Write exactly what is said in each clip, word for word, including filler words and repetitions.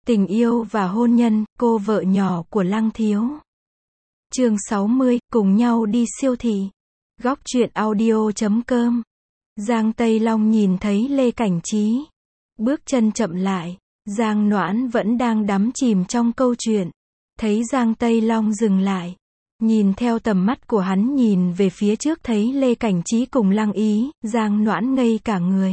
Tình yêu và hôn nhân, cô vợ nhỏ của Lăng Thiếu. Chương sáu mươi, cùng nhau đi siêu thị. Góc truyện audio chấm com. Giang Tây Long nhìn thấy Lê Cảnh Trí. Bước chân chậm lại. Giang Noãn vẫn đang đắm chìm trong câu chuyện. Thấy Giang Tây Long dừng lại. Nhìn theo tầm mắt của hắn nhìn về phía trước thấy Lê Cảnh Trí cùng Lăng Ý, Giang Noãn ngây cả người.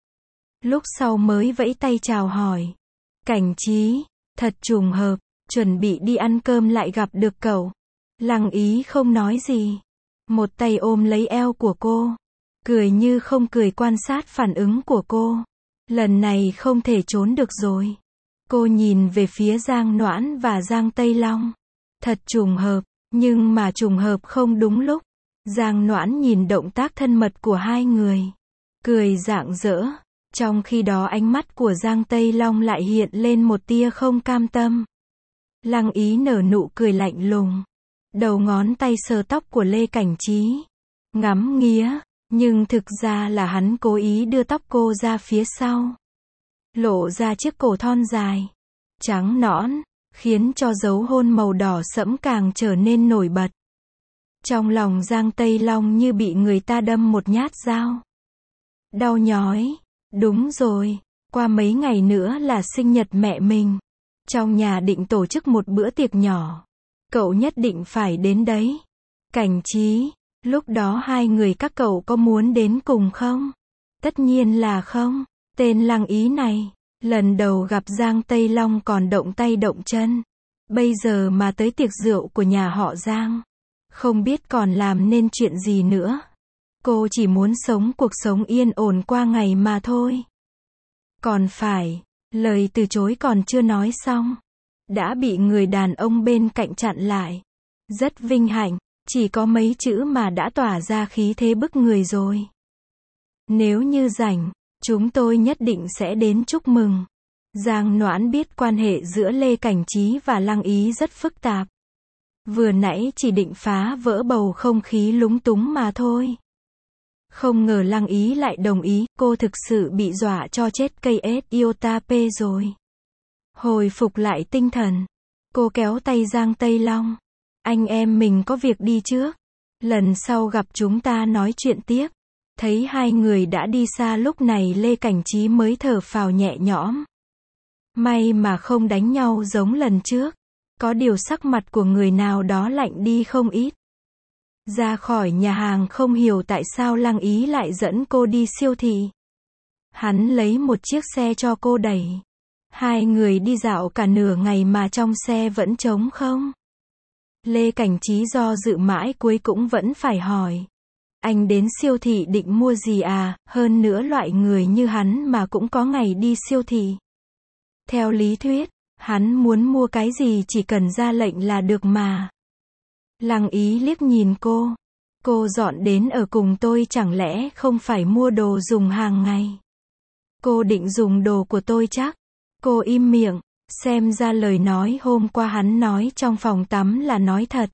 Lúc sau mới vẫy tay chào hỏi. Cảnh Trí, thật trùng hợp, chuẩn bị đi ăn cơm lại gặp được cậu. Lăng Ý không nói gì. Một tay ôm lấy eo của cô. Cười như không cười quan sát phản ứng của cô. Lần này không thể trốn được rồi. Cô nhìn về phía Giang Noãn và Giang Tây Long. Thật trùng hợp, nhưng mà trùng hợp không đúng lúc. Giang Noãn nhìn động tác thân mật của hai người. Cười rạng rỡ. Trong khi đó ánh mắt của Giang Tây Long lại hiện lên một tia không cam tâm. Lăng Ý nở nụ cười lạnh lùng. Đầu ngón tay sờ tóc của Lê Cảnh Trí. Ngắm nghía, nhưng thực ra là hắn cố ý đưa tóc cô ra phía sau. Lộ ra chiếc cổ thon dài, trắng nõn, khiến cho dấu hôn màu đỏ sẫm càng trở nên nổi bật. Trong lòng Giang Tây Long như bị người ta đâm một nhát dao. Đau nhói. Đúng rồi, qua mấy ngày nữa là sinh nhật mẹ mình. Trong nhà định tổ chức một bữa tiệc nhỏ. Cậu nhất định phải đến đấy. Cảnh Trí, lúc đó hai người các cậu có muốn đến cùng không? Tất nhiên là không. Tên Lăng Ý này, lần đầu gặp Giang Tây Long còn động tay động chân. Bây giờ mà tới tiệc rượu của nhà họ Giang. Không biết còn làm nên chuyện gì nữa. Cô chỉ muốn sống cuộc sống yên ổn qua ngày mà thôi. Còn phải, lời từ chối còn chưa nói xong. Đã bị người đàn ông bên cạnh chặn lại. Rất vinh hạnh, chỉ có mấy chữ mà đã tỏa ra khí thế bức người rồi. Nếu như rảnh, chúng tôi nhất định sẽ đến chúc mừng. Giang Noãn biết quan hệ giữa Lê Cảnh Trí và Lăng Ý rất phức tạp. Vừa nãy chỉ định phá vỡ bầu không khí lúng túng mà thôi. Không ngờ Lăng Ý lại đồng ý, cô thực sự bị dọa cho chết cây ét iota pê rồi. Hồi phục lại tinh thần, cô kéo tay Giang Tây Long. Anh em mình có việc đi trước. Lần sau gặp chúng ta nói chuyện tiếp. Thấy hai người đã đi xa lúc này Lê Cảnh Trí mới thở phào nhẹ nhõm. May mà không đánh nhau giống lần trước. Có điều sắc mặt của người nào đó lạnh đi không ít. Ra khỏi nhà hàng không hiểu tại sao Lăng Ý lại dẫn cô đi siêu thị. Hắn lấy một chiếc xe cho cô đẩy. Hai người đi dạo cả nửa ngày mà trong xe vẫn trống không. Lê Cảnh Trí do dự mãi cuối cũng vẫn phải hỏi. Anh đến siêu thị định mua gì à, hơn nữa loại người như hắn mà cũng có ngày đi siêu thị. Theo lý thuyết, hắn muốn mua cái gì chỉ cần ra lệnh là được mà. Lăng Ý liếc nhìn cô. Cô dọn đến ở cùng tôi chẳng lẽ không phải mua đồ dùng hàng ngày. Cô định dùng đồ của tôi chắc. Cô im miệng, xem ra lời nói hôm qua hắn nói trong phòng tắm là nói thật.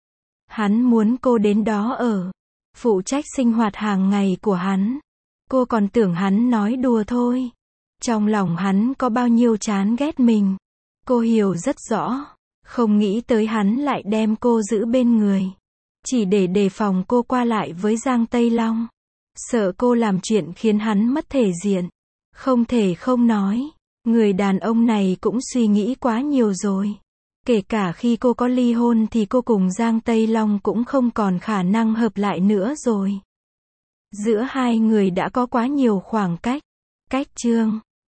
Hắn muốn cô đến đó ở, phụ trách sinh hoạt hàng ngày của hắn. Cô còn tưởng hắn nói đùa thôi. Trong lòng hắn có bao nhiêu chán ghét mình. Cô hiểu rất rõ. Không nghĩ tới hắn lại đem cô giữ bên người. Chỉ để đề phòng cô qua lại với Giang Tây Long. Sợ cô làm chuyện khiến hắn mất thể diện. Không thể không nói. Người đàn ông này cũng suy nghĩ quá nhiều rồi. Kể cả khi cô có ly hôn thì cô cùng Giang Tây Long cũng không còn khả năng hợp lại nữa rồi. Giữa hai người đã có quá nhiều khoảng cách. Cách chương